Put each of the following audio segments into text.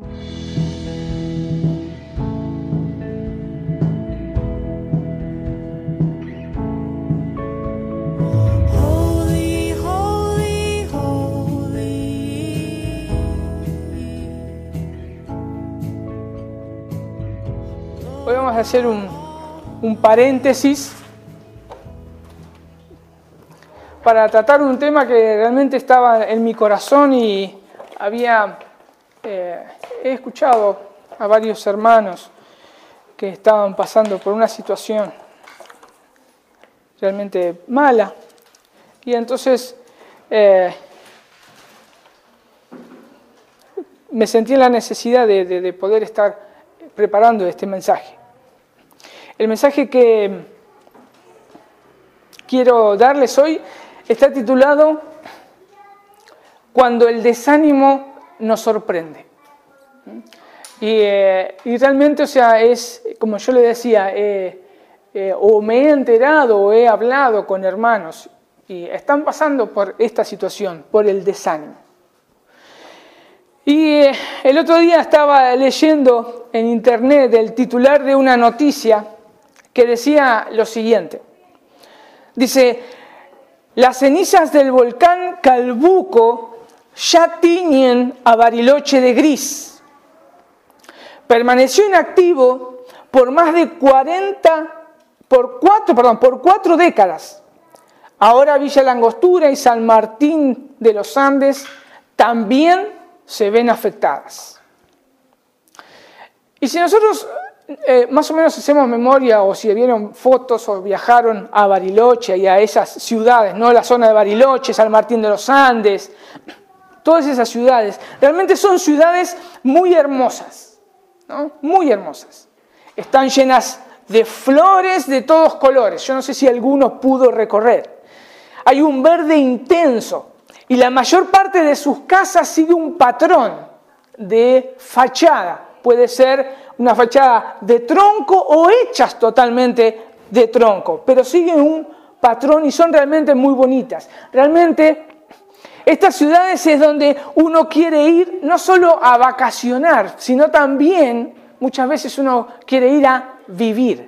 Hoy vamos a hacer un paréntesis para tratar un tema que realmente estaba en mi corazón y he escuchado a varios hermanos que estaban pasando por una situación realmente mala. Y entonces me sentí en la necesidad de poder estar preparando este mensaje. El mensaje que quiero darles hoy está titulado Cuando el desánimo nos sorprende. Y realmente, o sea, es como yo le decía, o me he enterado o he hablado con hermanos y están pasando por esta situación, por el desánimo. Y el otro día estaba leyendo en internet el titular de una noticia que decía lo siguiente. Dice, las cenizas del volcán Calbuco ya tiñen a Bariloche de gris. Permaneció inactivo por más de 4 décadas. Ahora Villa Langostura y San Martín de los Andes también se ven afectadas. Y si nosotros más o menos hacemos memoria, o si vieron fotos o viajaron a Bariloche y a esas ciudades, ¿no? La zona de Bariloche, San Martín de los Andes, todas esas ciudades, realmente son ciudades muy hermosas, ¿no? Muy hermosas. Están llenas de flores de todos colores. Yo no sé si alguno pudo recorrer. Hay un verde intenso y la mayor parte de sus casas sigue un patrón de fachada. Puede ser una fachada de tronco o hechas totalmente de tronco, pero siguen un patrón y son realmente muy bonitas. Realmente estas ciudades es donde uno quiere ir no solo a vacacionar, sino también muchas veces uno quiere ir a vivir.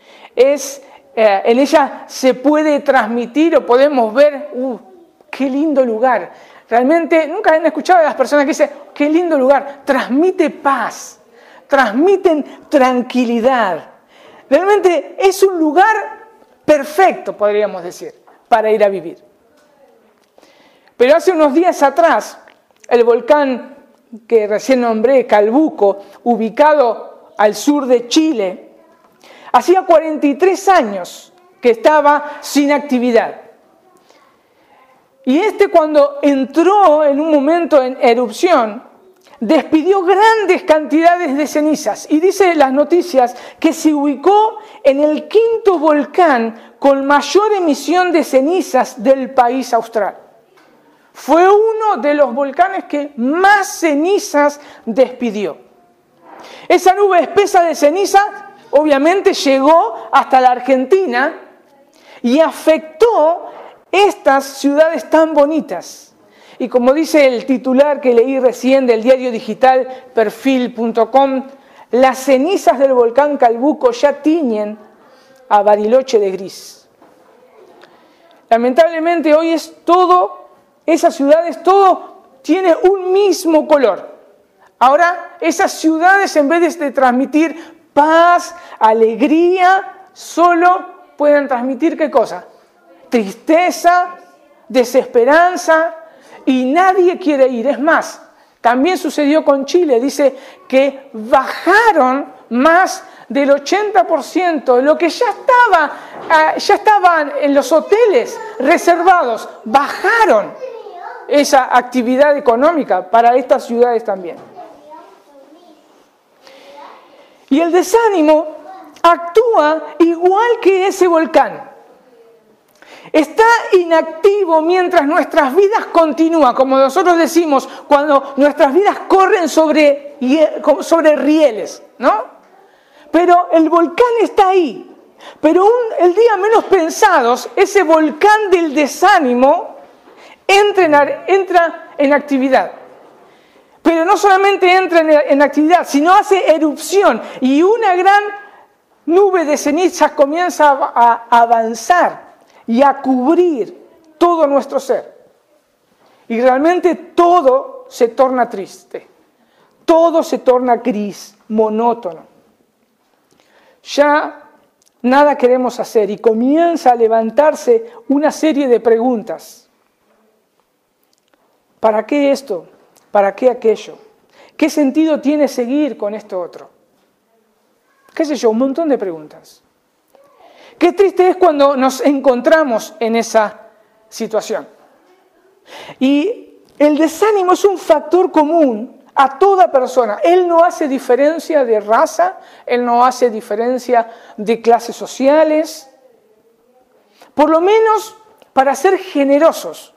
En ella se puede transmitir o podemos ver, qué lindo lugar. Realmente nunca han escuchado a las personas que dicen, qué lindo lugar, transmite paz. Transmiten tranquilidad. Realmente es un lugar perfecto, podríamos decir, para ir a vivir. Pero hace unos días atrás, el volcán que recién nombré, Calbuco, ubicado al sur de Chile, hacía 43 años que estaba sin actividad. Y cuando entró en un momento en erupción, despidió grandes cantidades de cenizas y dice las noticias que se ubicó en el 5º volcán con mayor emisión de cenizas del país austral. Fue uno de los volcanes que más cenizas despidió. Esa nube espesa de cenizas obviamente llegó hasta la Argentina y afectó estas ciudades tan bonitas. Y como dice el titular que leí recién del diario digital perfil.com, las cenizas del volcán Calbuco ya tiñen a Bariloche de gris. Lamentablemente hoy esas ciudades, todo tiene un mismo color. Ahora esas ciudades, en vez de transmitir paz, alegría, solo pueden transmitir ¿qué cosa? Tristeza, desesperanza. Y nadie quiere ir. Es más, también sucedió con Chile. Dice que bajaron más del 80% de lo que ya estaban en los hoteles reservados. Bajaron esa actividad económica para estas ciudades también. Y el desánimo actúa igual que ese volcán. Está inactivo mientras nuestras vidas continúan, como nosotros decimos, cuando nuestras vidas corren sobre rieles, ¿no? Pero el volcán está ahí. Pero el día menos pensados, ese volcán del desánimo entra en actividad. Pero no solamente entra en actividad, sino hace erupción y una gran nube de cenizas comienza a avanzar y a cubrir todo nuestro ser. Y realmente todo se torna triste, todo se torna gris, monótono. Ya nada queremos hacer y comienza a levantarse una serie de preguntas. ¿Para qué esto? ¿Para qué aquello? ¿Qué sentido tiene seguir con esto otro? ¿Qué sé yo? Un montón de preguntas. Qué triste es cuando nos encontramos en esa situación. Y el desánimo es un factor común a toda persona. Él no hace diferencia de raza, él no hace diferencia de clases sociales. Por lo menos para ser generosos.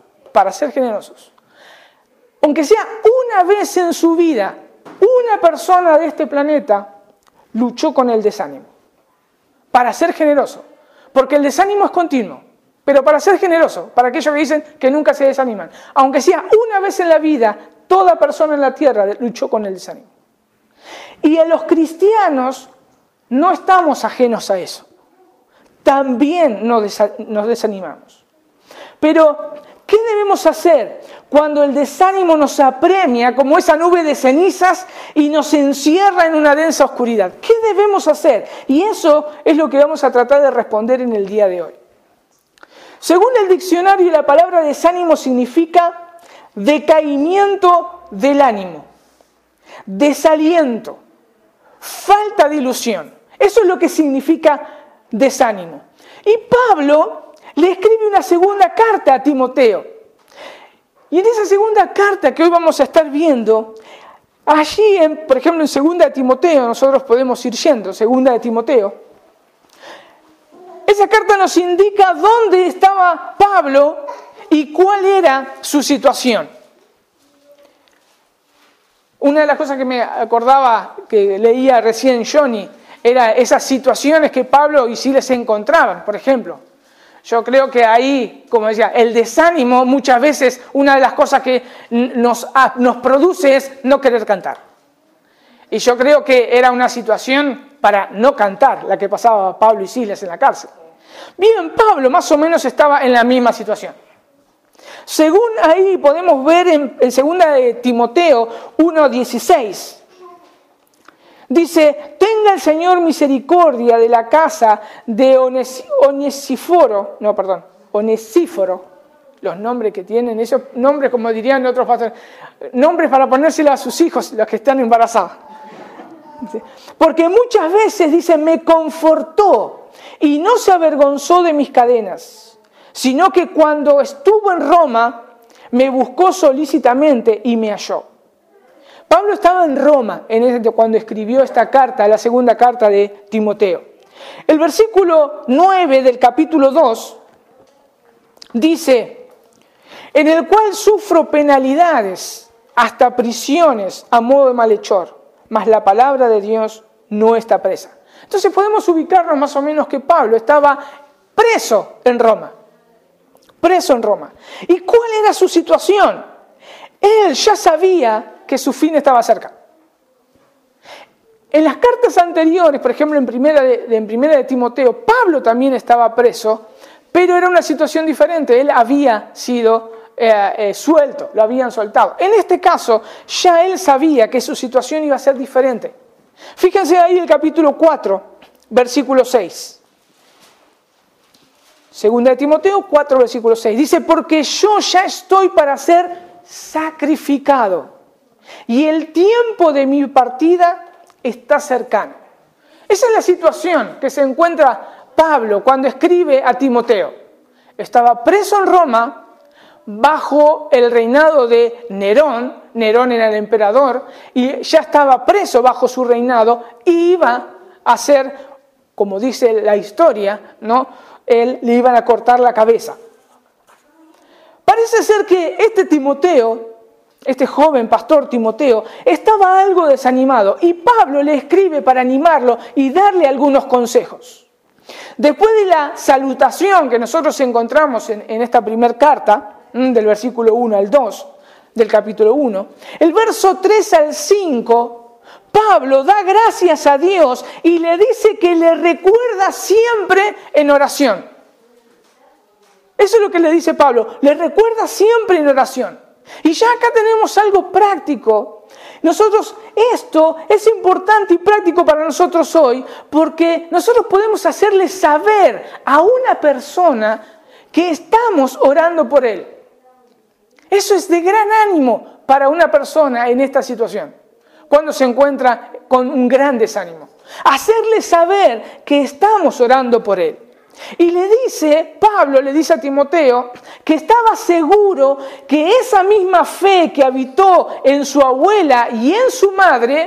Aunque sea una vez en su vida, una persona de este planeta luchó con el desánimo. Para ser generoso. Porque el desánimo es continuo. Pero para ser generoso, para aquellos que dicen que nunca se desaniman. Aunque sea una vez en la vida, toda persona en la tierra luchó con el desánimo. Y a los cristianos no estamos ajenos a eso. También nos desanimamos. Pero, ¿qué debemos hacer cuando el desánimo nos apremia como esa nube de cenizas y nos encierra en una densa oscuridad? ¿Qué debemos hacer? Y eso es lo que vamos a tratar de responder en el día de hoy. Según el diccionario, la palabra desánimo significa decaimiento del ánimo, desaliento, falta de ilusión. Eso es lo que significa desánimo. Y Pablo le escribe una segunda carta a Timoteo. Y en esa segunda carta que hoy vamos a estar viendo, allí, por ejemplo, en 2 de Timoteo, nosotros podemos ir yendo, 2 de Timoteo, esa carta nos indica dónde estaba Pablo y cuál era su situación. Una de las cosas que me acordaba, que leía recién Johnny, era esas situaciones que Pablo y Silas se encontraban, por ejemplo. Yo creo que ahí, como decía, el desánimo muchas veces, una de las cosas que nos produce es no querer cantar. Y yo creo que era una situación para no cantar la que pasaba a Pablo y Silas en la cárcel. Bien, Pablo más o menos estaba en la misma situación. Según ahí podemos ver en 2 de Timoteo 1:16, dice: tenga el Señor misericordia de la casa de Onesíforo, los nombres que tienen, esos nombres como dirían otros pastores, nombres para ponérselo a sus hijos, los que están embarazados. Porque muchas veces, dice, me confortó y no se avergonzó de mis cadenas, sino que cuando estuvo en Roma me buscó solícitamente y me halló. Pablo estaba en Roma cuando escribió esta carta, la segunda carta de Timoteo. El versículo 9 del capítulo 2 dice: en el cual sufro penalidades, hasta prisiones a modo de malhechor, mas la palabra de Dios no está presa. Entonces podemos ubicarnos más o menos que Pablo estaba preso en Roma. ¿Y cuál era su situación? Él ya sabía que su fin estaba cerca. En las cartas anteriores, por ejemplo en primera de Timoteo, Pablo también estaba preso, pero era una situación diferente. Él había sido suelto, lo habían soltado. En este caso, ya él sabía que su situación iba a ser diferente. Fíjense ahí el capítulo 4, versículo 6. 2 de Timoteo 4, versículo 6. Dice: porque yo ya estoy para ser sacrificado, y el tiempo de mi partida está cercano. Esa es la situación que se encuentra Pablo cuando escribe a Timoteo. Estaba preso en Roma, bajo el reinado de Nerón. Nerón era el emperador, y ya estaba preso bajo su reinado, y iba a ser, como dice la historia, ¿no? Le iban a cortar la cabeza. Parece ser que este joven pastor Timoteo, estaba algo desanimado, y Pablo le escribe para animarlo y darle algunos consejos. Después de la salutación que nosotros encontramos en esta primera carta, del versículo 1 al 2, del capítulo 1, el verso 3 al 5, Pablo da gracias a Dios y le dice que le recuerda siempre en oración. Eso es lo que le dice Pablo, le recuerda siempre en oración. Y ya acá tenemos algo práctico. Nosotros, esto es importante y práctico para nosotros hoy, porque nosotros podemos hacerle saber a una persona que estamos orando por él. Eso es de gran ánimo para una persona en esta situación, cuando se encuentra con un gran desánimo. Hacerle saber que estamos orando por él. Y Pablo le dice a Timoteo que estaba seguro que esa misma fe que habitó en su abuela y en su madre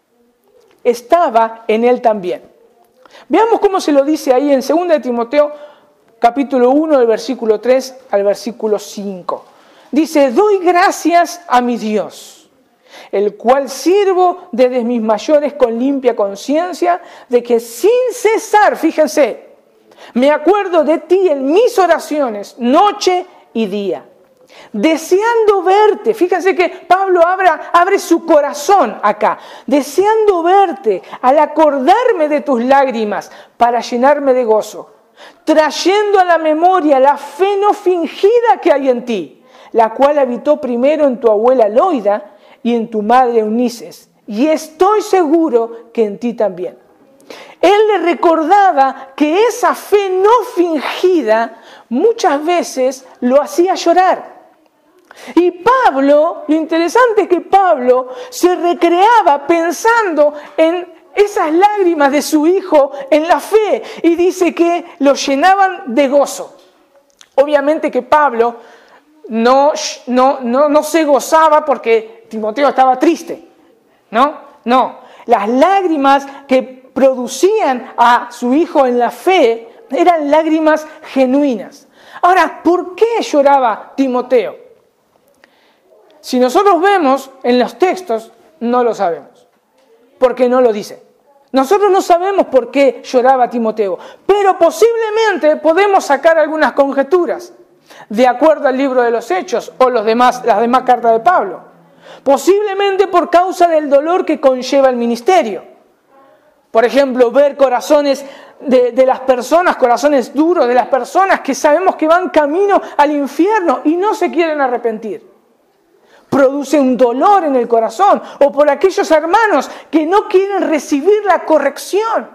estaba en él también. Veamos cómo se lo dice ahí en 2 de Timoteo, capítulo 1, del versículo 3 al versículo 5. Dice, doy gracias a mi Dios, el cual sirvo desde mis mayores con limpia conciencia, de que sin cesar, fíjense, me acuerdo de ti en mis oraciones, noche y día, deseando verte. Fíjense que Pablo abre su corazón acá, deseando verte al acordarme de tus lágrimas para llenarme de gozo, trayendo a la memoria la fe no fingida que hay en ti, la cual habitó primero en tu abuela Loida y en tu madre Eunices, y estoy seguro que en ti también. Él le recordaba que esa fe no fingida muchas veces lo hacía llorar. Y Pablo, lo interesante es que Pablo se recreaba pensando en esas lágrimas de su hijo en la fe y dice que lo llenaban de gozo. Obviamente que Pablo no se gozaba porque Timoteo estaba triste, No, las lágrimas que producían a su hijo en la fe eran lágrimas genuinas. Ahora, ¿por qué lloraba Timoteo? Si nosotros vemos en los textos, no lo sabemos, porque no lo dice. Nosotros no sabemos por qué lloraba Timoteo, pero posiblemente podemos sacar algunas conjeturas, de acuerdo al libro de los Hechos o las demás cartas de Pablo. Posiblemente por causa del dolor que conlleva el ministerio. Por ejemplo, ver corazones de las personas, corazones duros de las personas que sabemos que van camino al infierno y no se quieren arrepentir. Produce un dolor en el corazón. O por aquellos hermanos que no quieren recibir la corrección.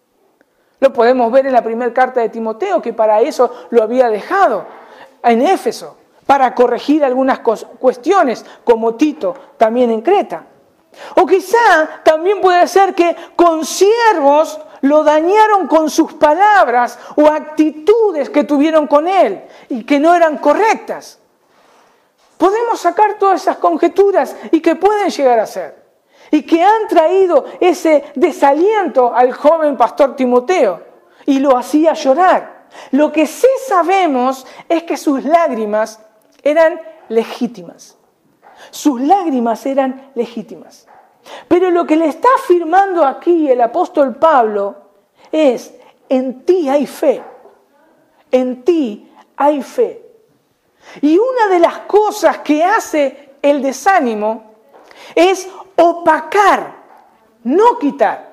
Lo podemos ver en la primera carta de Timoteo, que para eso lo había dejado en Éfeso, para corregir algunas cuestiones, como Tito también en Creta. O quizá también puede ser que consiervos lo dañaron con sus palabras o actitudes que tuvieron con él y que no eran correctas. Podemos sacar todas esas conjeturas y que pueden llegar a ser. Y que han traído ese desaliento al joven pastor Timoteo y lo hacía llorar. Lo que sí sabemos es que sus lágrimas eran legítimas. Sus lágrimas eran legítimas. Pero lo que le está afirmando aquí el apóstol Pablo es, en ti hay fe. En ti hay fe. Y una de las cosas que hace el desánimo es opacar, no quitar.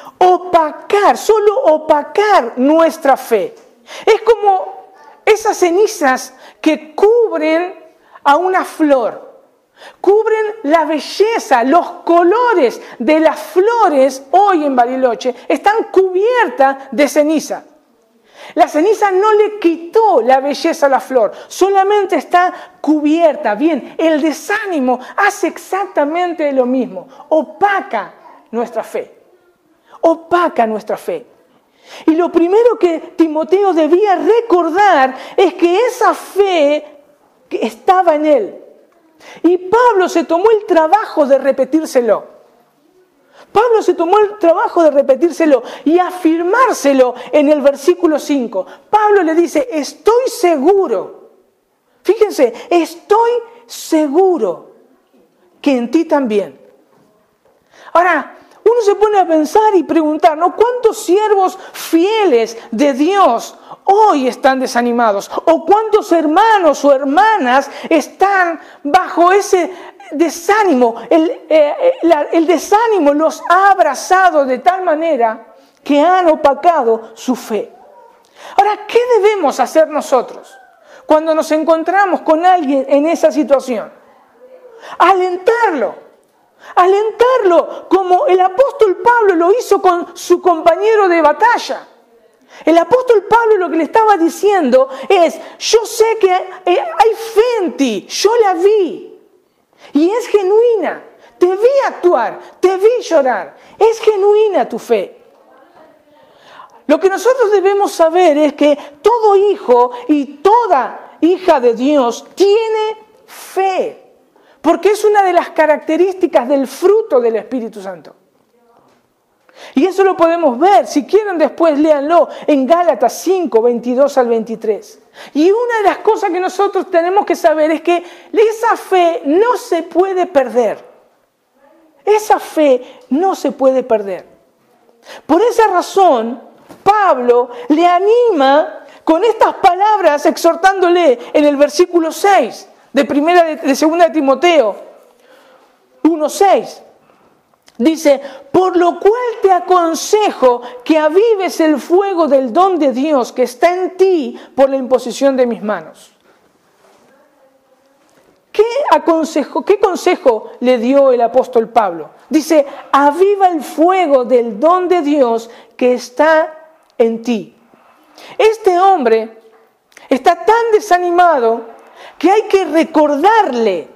Opacar, solo opacar nuestra fe. Es como esas cenizas que cubren a una flor. Cubren la belleza, los colores de las flores hoy en Bariloche están cubiertas de ceniza. La ceniza no le quitó la belleza a la flor, solamente está cubierta. Bien, el desánimo hace exactamente lo mismo, opaca nuestra fe. Opaca nuestra fe. Y lo primero que Timoteo debía recordar es que esa fe estaba en él. Y Pablo se tomó el trabajo de repetírselo. Pablo se tomó el trabajo de repetírselo y afirmárselo en el versículo 5. Pablo le dice, estoy seguro. Fíjense, estoy seguro que en ti también. Ahora, uno se pone a pensar y preguntar, ¿no? ¿Cuántos siervos fieles de Dios hoy están desanimados? ¿O cuántos hermanos o hermanas están bajo ese desánimo? El desánimo los ha abrazado de tal manera que han opacado su fe. Ahora, ¿qué debemos hacer nosotros cuando nos encontramos con alguien en esa situación? Alentarlo como el apóstol Pablo lo hizo con su compañero de batalla. El apóstol Pablo lo que le estaba diciendo es, yo sé que hay fe en ti, yo la vi y es genuina, te vi actuar, te vi llorar, es genuina tu fe. Lo que nosotros debemos saber es que todo hijo y toda hija de Dios tiene fe. Porque es una de las características del fruto del Espíritu Santo. Y eso lo podemos ver, si quieren después léanlo, en Gálatas 5, 22 al 23. Y una de las cosas que nosotros tenemos que saber es que esa fe no se puede perder. Esa fe no se puede perder. Por esa razón, Pablo le anima con estas palabras exhortándole en el versículo 6. De 2 de Timoteo 1:6. Dice, por lo cual te aconsejo que avives el fuego del don de Dios que está en ti por la imposición de mis manos. ¿Qué consejo le dio el apóstol Pablo? Dice, aviva el fuego del don de Dios que está en ti. Este hombre está tan desanimado que hay que recordarle,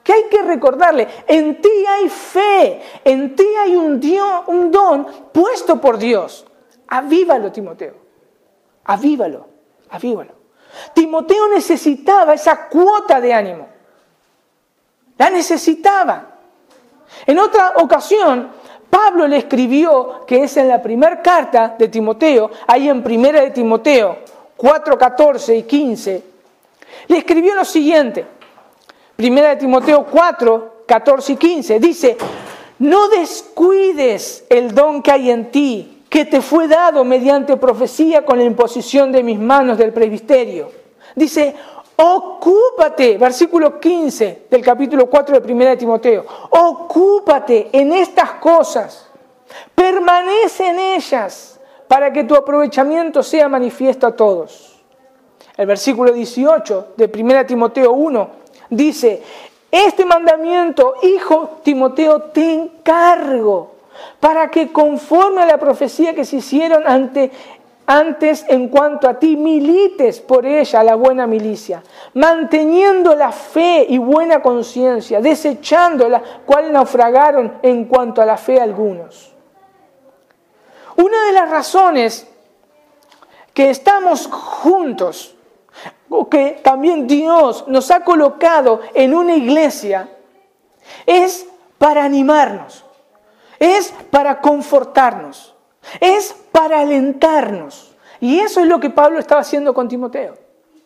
en ti hay fe, en ti hay un don puesto por Dios. Avívalo, Timoteo, avívalo. Timoteo necesitaba esa cuota de ánimo, la necesitaba. En otra ocasión, Pablo le escribió, que es en la primera carta de Timoteo, ahí en 1 de Timoteo 4, 14 y 15, le escribió lo siguiente, 1 de Timoteo 4, 14 y 15, dice, no descuides el don que hay en ti, que te fue dado mediante profecía con la imposición de mis manos del presbiterio. Dice, ocúpate, versículo 15 del capítulo 4 de 1 de Timoteo, ocúpate en estas cosas, permanece en ellas, para que tu aprovechamiento sea manifiesto a todos. El versículo 18 de 1 Timoteo 1 dice, este mandamiento, hijo Timoteo, te encargo para que conforme a la profecía que se hicieron antes en cuanto a ti, milites por ella la buena milicia, manteniendo la fe y buena conciencia, desechando la cual naufragaron en cuanto a la fe algunos. Una de las razones que estamos juntos, o que también Dios nos ha colocado en una iglesia, es para animarnos, es para confortarnos, es para alentarnos. Y eso es lo que Pablo estaba haciendo con Timoteo.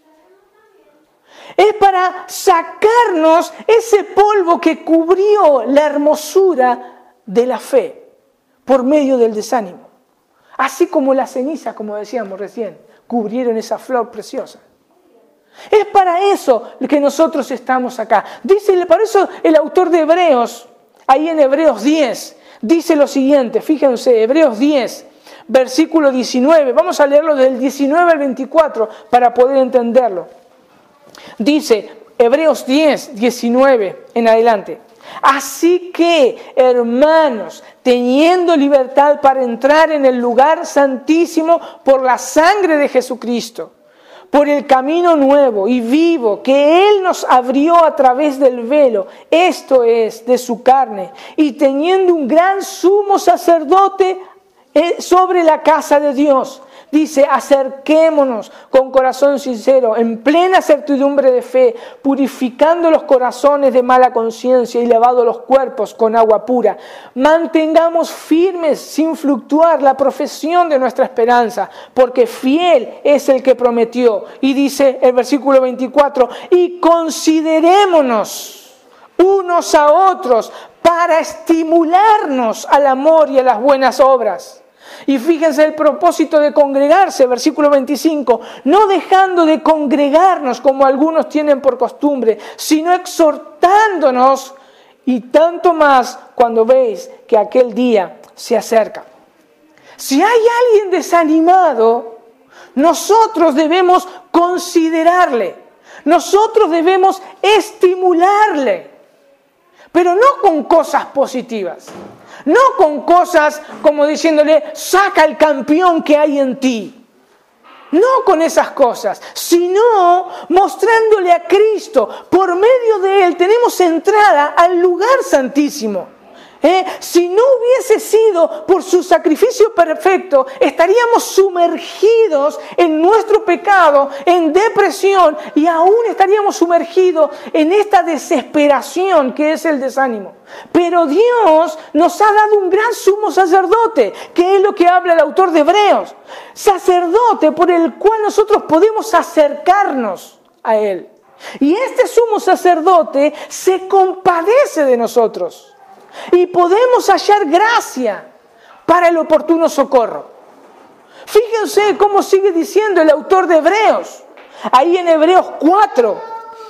Es para sacarnos ese polvo que cubrió la hermosura de la fe por medio del desánimo. Así como la ceniza, como decíamos recién, cubrieron esa flor preciosa. Es para eso que nosotros estamos acá. Dice, por eso el autor de Hebreos, ahí en Hebreos 10, dice lo siguiente, fíjense, Hebreos 10, versículo 19, vamos a leerlo del 19 al 24 para poder entenderlo. Dice, Hebreos 10, 19 en adelante. Así que, hermanos, teniendo libertad para entrar en el lugar santísimo por la sangre de Jesucristo, por el camino nuevo y vivo que Él nos abrió a través del velo, esto es, de su carne, y teniendo un gran sumo sacerdote sobre la casa de Dios, dice, acerquémonos con corazón sincero, en plena certidumbre de fe, purificando los corazones de mala conciencia y lavando los cuerpos con agua pura. Mantengamos firmes sin fluctuar la profesión de nuestra esperanza, porque fiel es el que prometió. Y dice el versículo 24, y considerémonos unos a otros para estimularnos al amor y a las buenas obras. Y fíjense el propósito de congregarse, versículo 25, no dejando de congregarnos como algunos tienen por costumbre, sino exhortándonos, y tanto más cuando veis que aquel día se acerca. Si hay alguien desanimado, nosotros debemos considerarle, nosotros debemos estimularle, pero no con cosas positivas. No con cosas como diciéndole, saca el campeón que hay en ti. No con esas cosas, sino mostrándole a Cristo. Por medio de Él tenemos entrada al lugar santísimo. Si no hubiese sido por su sacrificio perfecto, estaríamos sumergidos en nuestro pecado, en depresión, y aún estaríamos sumergidos en esta desesperación que es el desánimo. Pero Dios nos ha dado un gran sumo sacerdote, que es lo que habla el autor de Hebreos. Sacerdote por el cual nosotros podemos acercarnos a Él. Y este sumo sacerdote se compadece de nosotros. Y podemos hallar gracia para el oportuno socorro. Fíjense cómo sigue diciendo el autor de Hebreos. Ahí en Hebreos 4,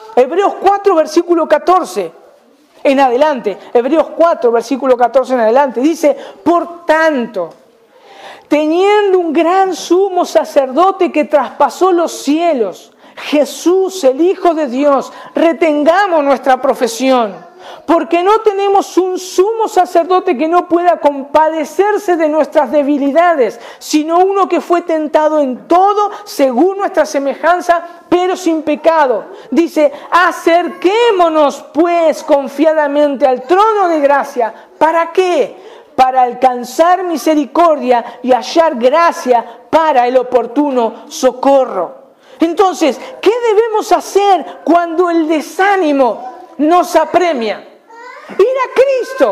versículo 14 en adelante. Hebreos 4, versículo 14 en adelante. Dice, por tanto, teniendo un gran sumo sacerdote que traspasó los cielos, Jesús, el Hijo de Dios, retengamos nuestra profesión. Porque no tenemos un sumo sacerdote que no pueda compadecerse de nuestras debilidades, sino uno que fue tentado en todo según nuestra semejanza, pero sin pecado. Dice, acerquémonos pues confiadamente al trono de gracia. ¿Para qué? Para alcanzar misericordia y hallar gracia para el oportuno socorro. Entonces, ¿qué debemos hacer cuando el desánimo nos apremia? Ir a Cristo.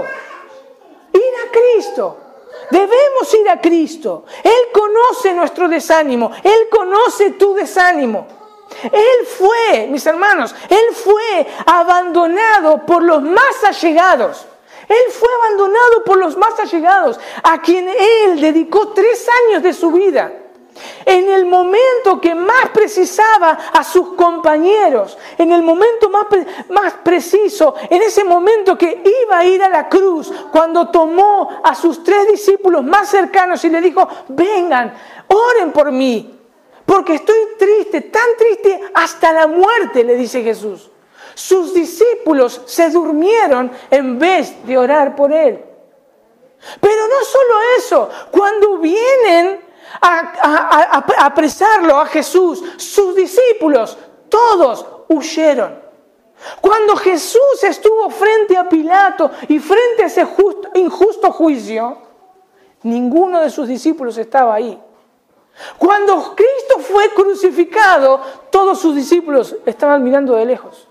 Ir a Cristo. Debemos ir a Cristo. Él conoce nuestro desánimo. Él conoce tu desánimo. Él fue, mis hermanos, Él fue abandonado por los más allegados. Él fue abandonado por los más allegados, a quien Él dedicó 3 años de su vida. En el momento que más precisaba a sus compañeros, en el momento más preciso, en ese momento que iba a ir a la cruz, cuando tomó a sus 3 discípulos más cercanos y le dijo, vengan, oren por mí, porque estoy triste, tan triste hasta la muerte, le dice Jesús. Sus discípulos se durmieron en vez de orar por Él. Pero no solo eso, cuando vienen a apresarlo a Jesús, sus discípulos, todos huyeron. Cuando Jesús estuvo frente a Pilato y frente a ese injusto juicio, ninguno de sus discípulos estaba ahí. Cuando Cristo fue crucificado, todos sus discípulos estaban mirando de lejos.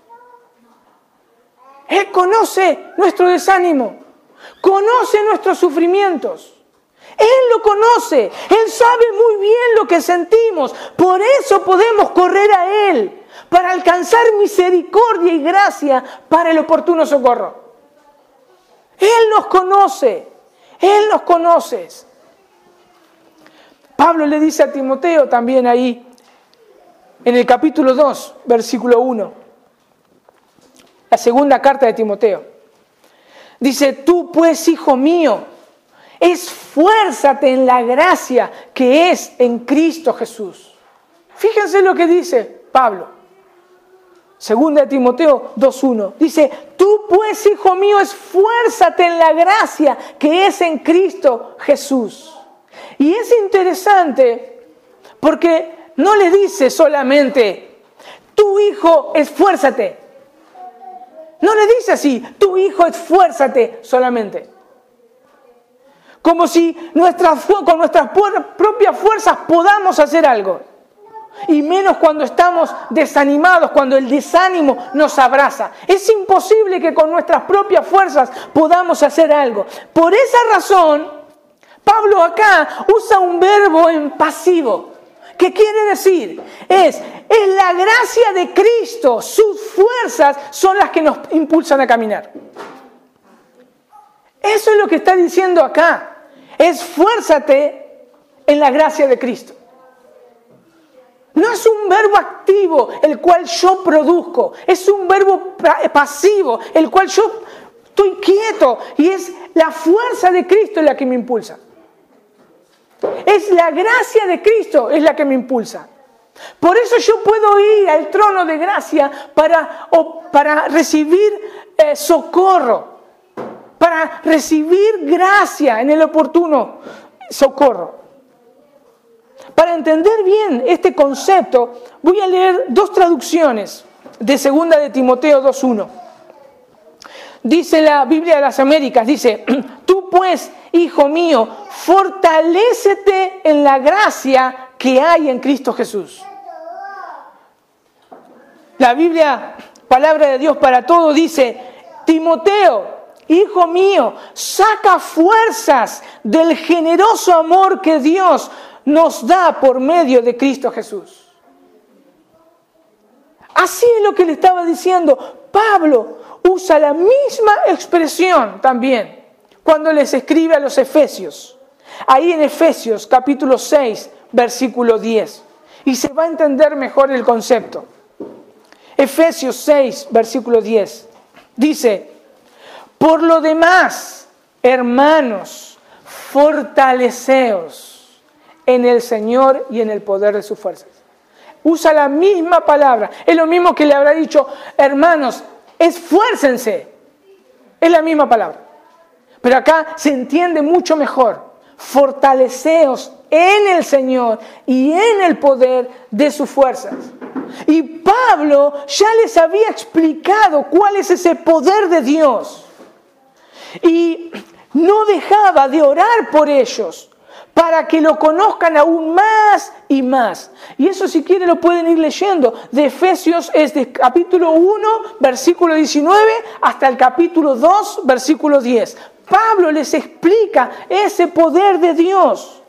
Él conoce nuestro desánimo, conoce nuestros sufrimientos. Él lo conoce, Él sabe muy bien lo que sentimos, por eso podemos correr a Él, para alcanzar misericordia y gracia para el oportuno socorro. Él nos conoce, Él nos conoce. Pablo le dice a Timoteo también ahí, en el capítulo 2, versículo 1, la segunda carta de Timoteo. Dice, tú pues, hijo mío, esfuérzate en la gracia que es en Cristo Jesús. Fíjense lo que dice Pablo. Segunda de Timoteo 2:1. Dice, tú pues, hijo mío, esfuérzate en la gracia que es en Cristo Jesús. Y es interesante porque no le dice solamente, tu hijo, esfuérzate. No le dice así, tu hijo, esfuérzate solamente. Como si con nuestras propias fuerzas podamos hacer algo. Y menos cuando estamos desanimados, cuando el desánimo nos abraza. Es imposible que con nuestras propias fuerzas podamos hacer algo. Por esa razón, Pablo acá usa un verbo en pasivo, ¿Qué quiere decir? Es la gracia de Cristo, sus fuerzas son las que nos impulsan a caminar. Eso es lo que está diciendo acá. Esfuérzate en la gracia de Cristo. No es un verbo activo el cual yo produzco, es un verbo pasivo el cual yo estoy quieto y es la fuerza de Cristo la que me impulsa. Es la gracia de Cristo es la que me impulsa. Por eso yo puedo ir al trono de gracia para recibir socorro, para recibir gracia en el oportuno socorro. Para entender bien este concepto, voy a leer 2 traducciones de 2 de Timoteo 2:1. Dice la Biblia de las Américas, dice, tú pues, hijo mío, fortalécete en la gracia que hay en Cristo Jesús. La Biblia, palabra de Dios para todos, dice, Timoteo, hijo mío, saca fuerzas del generoso amor que Dios nos da por medio de Cristo Jesús. Así es lo que le estaba diciendo. Pablo usa la misma expresión también cuando les escribe a los Efesios. Ahí en Efesios capítulo 6, versículo 10. Y se va a entender mejor el concepto. Efesios 6, versículo 10. Dice, por lo demás, hermanos, fortaleceos en el Señor y en el poder de sus fuerzas. Usa la misma palabra. Es lo mismo que le habrá dicho, hermanos, esfuércense. Es la misma palabra. Pero acá se entiende mucho mejor. Fortaleceos en el Señor y en el poder de sus fuerzas. Y Pablo ya les había explicado cuál es ese poder de Dios. Y no dejaba de orar por ellos, para que lo conozcan aún más y más. Y eso si quieren lo pueden ir leyendo. De Efesios es de capítulo 1, versículo 19, hasta el capítulo 2, versículo 10. Pablo les explica ese poder de Dios.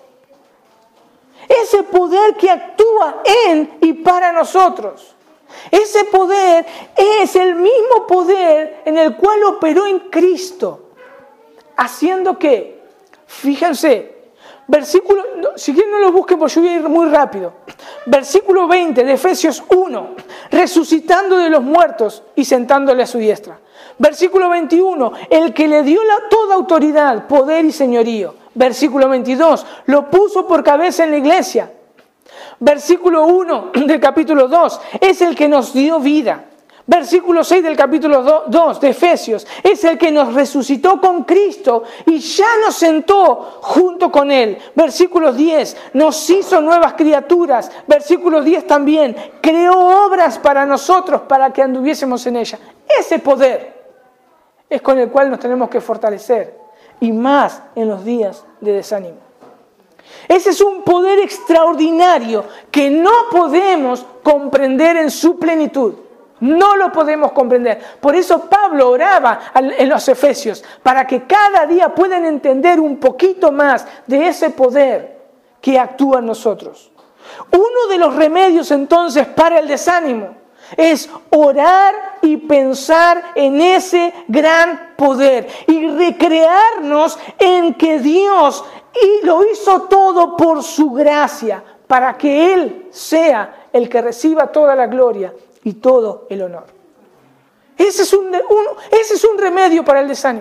Ese poder que actúa en y para nosotros. Ese poder es el mismo poder en el cual operó en Cristo. Haciendo que, fíjense, versículo, si quieren no lo busquen porque yo voy a ir muy rápido. Versículo 20 de Efesios 1, resucitando de los muertos y sentándole a su diestra. Versículo 21, el que le dio toda autoridad, poder y señorío. Versículo 22, lo puso por cabeza en la iglesia. Versículo 1 del capítulo 2, es el que nos dio vida. Versículo 6 del capítulo 2 de Efesios, es el que nos resucitó con Cristo y ya nos sentó junto con Él. Versículo 10, nos hizo nuevas criaturas. Versículo 10 también, creó obras para nosotros para que anduviésemos en ellas. Ese poder es con el cual nos tenemos que fortalecer y más en los días de desánimo. Ese es un poder extraordinario que no podemos comprender en su plenitud. No lo podemos comprender. Por eso Pablo oraba en los Efesios, para que cada día puedan entender un poquito más de ese poder que actúa en nosotros. Uno de los remedios entonces para el desánimo es orar y pensar en ese gran poder y recrearnos en que Dios lo hizo todo por su gracia, para que Él sea el que reciba toda la gloria y todo el honor. Ese es un remedio para el desánimo.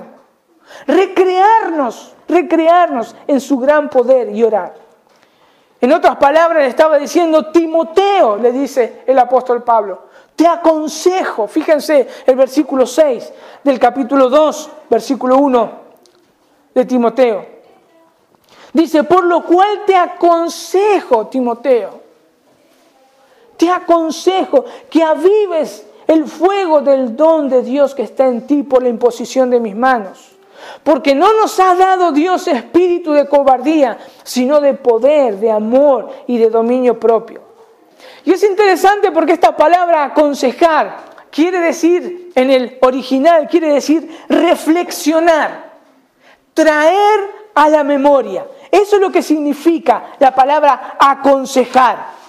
Recrearnos en su gran poder y orar. En otras palabras le estaba diciendo, Timoteo, le dice el apóstol Pablo, te aconsejo, fíjense el versículo 6 del capítulo 2, versículo 1 de Timoteo. Dice, por lo cual te aconsejo, Timoteo, te aconsejo que avives el fuego del don de Dios que está en ti por la imposición de mis manos. Porque no nos ha dado Dios espíritu de cobardía, sino de poder, de amor y de dominio propio. Y es interesante porque esta palabra aconsejar quiere decir, en el original, quiere decir reflexionar, traer a la memoria. Eso es lo que significa la palabra aconsejar.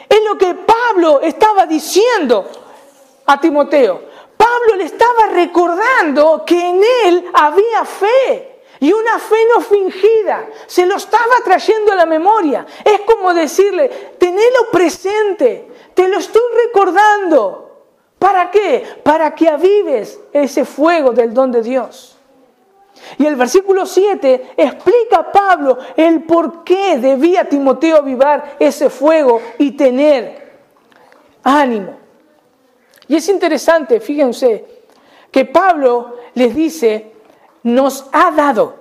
Es lo que Pablo estaba diciendo a Timoteo. Pablo le estaba recordando que en él había fe, y una fe no fingida. Se lo estaba trayendo a la memoria. Es como decirle, tenelo presente, te lo estoy recordando. ¿Para qué? Para que avives ese fuego del don de Dios. Y el versículo 7 explica a Pablo el por qué debía Timoteo avivar ese fuego y tener ánimo. Y es interesante, fíjense, que Pablo les dice, nos ha dado.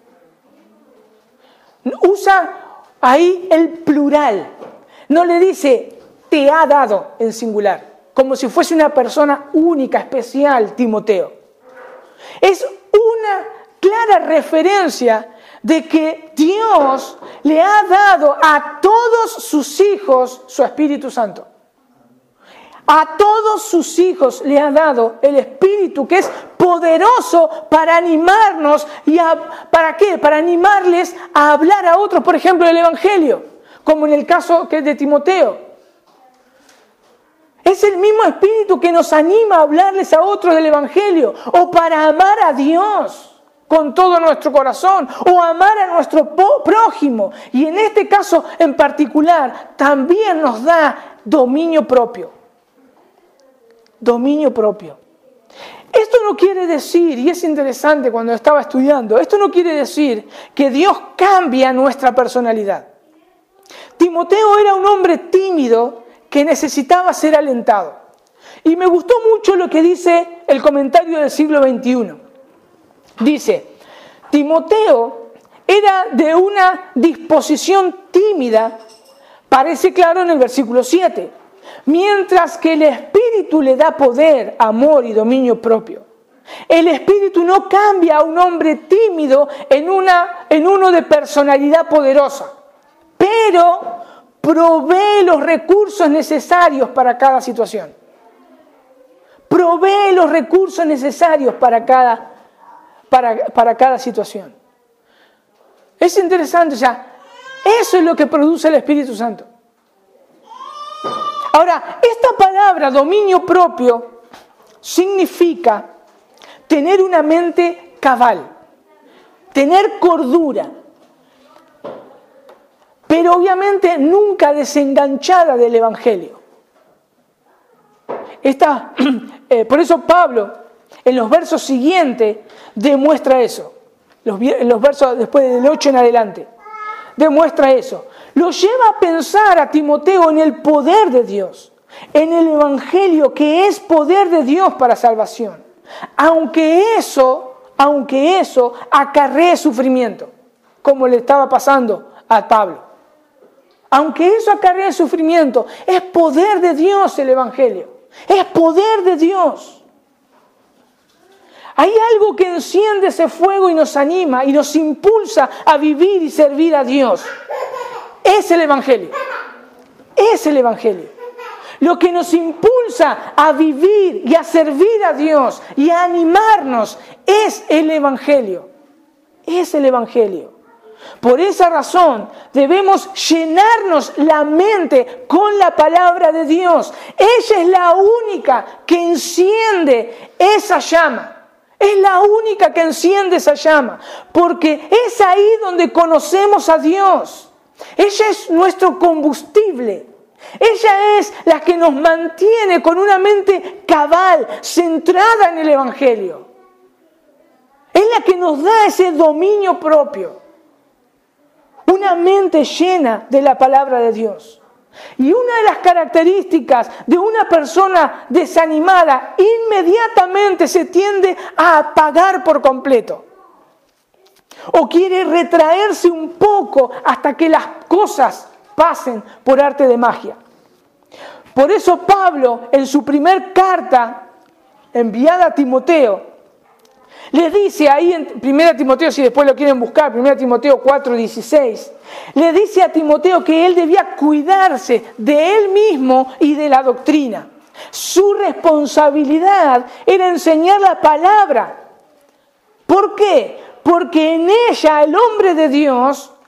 Usa ahí el plural. No le dice, te ha dado en singular, como si fuese una persona única, especial, Timoteo. Es una clara referencia de que Dios le ha dado a todos sus hijos su Espíritu Santo. A todos sus hijos le ha dado el Espíritu, que es poderoso para animarnos. ¿Para qué? Para animarles a hablar a otros, por ejemplo, del Evangelio, como en el caso que es de Timoteo. Es el mismo Espíritu que nos anima a hablarles a otros del Evangelio, o para amar a Dios con todo nuestro corazón, o amar a nuestro prójimo. Y en este caso en particular también nos da dominio propio. Dominio propio. Esto no quiere decir, y es interesante cuando estaba estudiando, esto no quiere decir que Dios cambia nuestra personalidad. Timoteo era un hombre tímido que necesitaba ser alentado. Y me gustó mucho lo que dice el comentario del siglo XXI. Dice, Timoteo era de una disposición tímida, parece claro en el versículo 7, mientras que el Espíritu le da poder, amor y dominio propio. El Espíritu no cambia a un hombre tímido en uno de personalidad poderosa, pero provee los recursos necesarios para cada situación. Provee los recursos necesarios para cada situación. Es interesante, o sea, eso es lo que produce el Espíritu Santo. Ahora, esta palabra, dominio propio, significa tener una mente cabal, tener cordura, pero obviamente nunca desenganchada del Evangelio. Por eso Pablo, en los versos siguientes, demuestra eso. En los versos después del 8 en adelante, demuestra eso. Lo lleva a pensar a Timoteo en el poder de Dios, en el Evangelio que es poder de Dios para salvación. Aunque eso acarree sufrimiento, como le estaba pasando a Pablo. Aunque eso acarree sufrimiento, es poder de Dios el Evangelio. Es poder de Dios. Hay algo que enciende ese fuego y nos anima y nos impulsa a vivir y servir a Dios. Es el Evangelio. Es el Evangelio. Lo que nos impulsa a vivir y a servir a Dios y a animarnos es el Evangelio. Es el Evangelio. Por esa razón debemos llenarnos la mente con la palabra de Dios. Ella es la única que enciende esa llama. Es la única que enciende esa llama. Porque es ahí donde conocemos a Dios. Ella es nuestro combustible. Ella es la que nos mantiene con una mente cabal, centrada en el Evangelio. Es la que nos da ese dominio propio. Una mente llena de la palabra de Dios. Y una de las características de una persona desanimada, inmediatamente se tiende a apagar por completo. O quiere retraerse un poco hasta que las cosas pasen por arte de magia. Por eso Pablo, en su primer carta enviada a Timoteo, le dice ahí en 1 Timoteo, si después lo quieren buscar, 1 Timoteo 4:16, le dice a Timoteo que él debía cuidarse de él mismo y de la doctrina. Su responsabilidad era enseñar la palabra. ¿Por qué? Porque en ella el hombre de Dios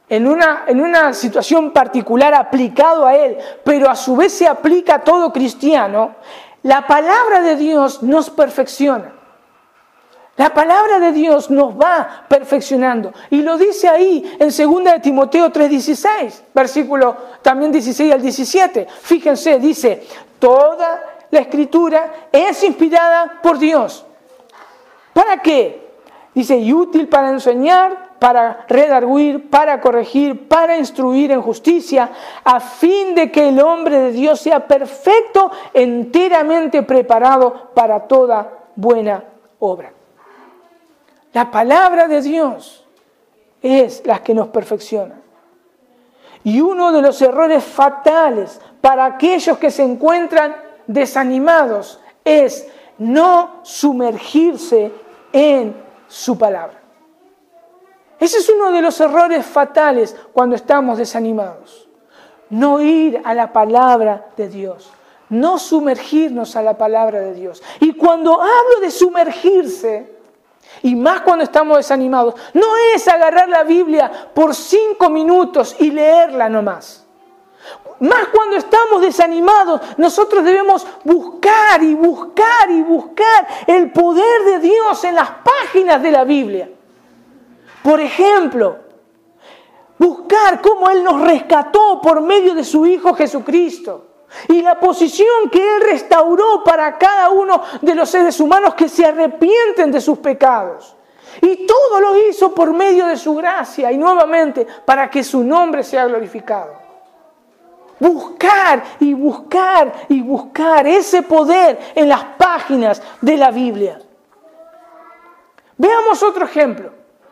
en una situación particular aplicado a él, pero a su vez se aplica a todo cristiano, la palabra de Dios nos perfecciona. La palabra de Dios nos va perfeccionando. Y lo dice ahí en 2 de Timoteo 3:16, versículo también 16 al 17. Fíjense, dice, toda la Escritura es inspirada por Dios. ¿Para qué? Dice, y útil para enseñar, para redarguir, para corregir, para instruir en justicia, a fin de que el hombre de Dios sea perfecto, enteramente preparado para toda buena obra. La palabra de Dios es la que nos perfecciona. Y uno de los errores fatales para aquellos que se encuentran desanimados es no sumergirse en su palabra. Ese es uno de los errores fatales cuando estamos desanimados. No ir a la palabra de Dios. No sumergirnos a la palabra de Dios. Y cuando hablo de sumergirse, y más cuando estamos desanimados, no es agarrar la Biblia por 5 minutos y leerla nomás. Más cuando estamos desanimados, nosotros debemos buscar y buscar y buscar el poder de Dios en las páginas de la Biblia. Por ejemplo, buscar cómo Él nos rescató por medio de su Hijo Jesucristo. Y la posición que Él restauró para cada uno de los seres humanos que se arrepienten de sus pecados. Y todo lo hizo por medio de su gracia y nuevamente para que su nombre sea glorificado. Buscar y buscar y buscar ese poder en las páginas de la Biblia. Veamos otro ejemplo.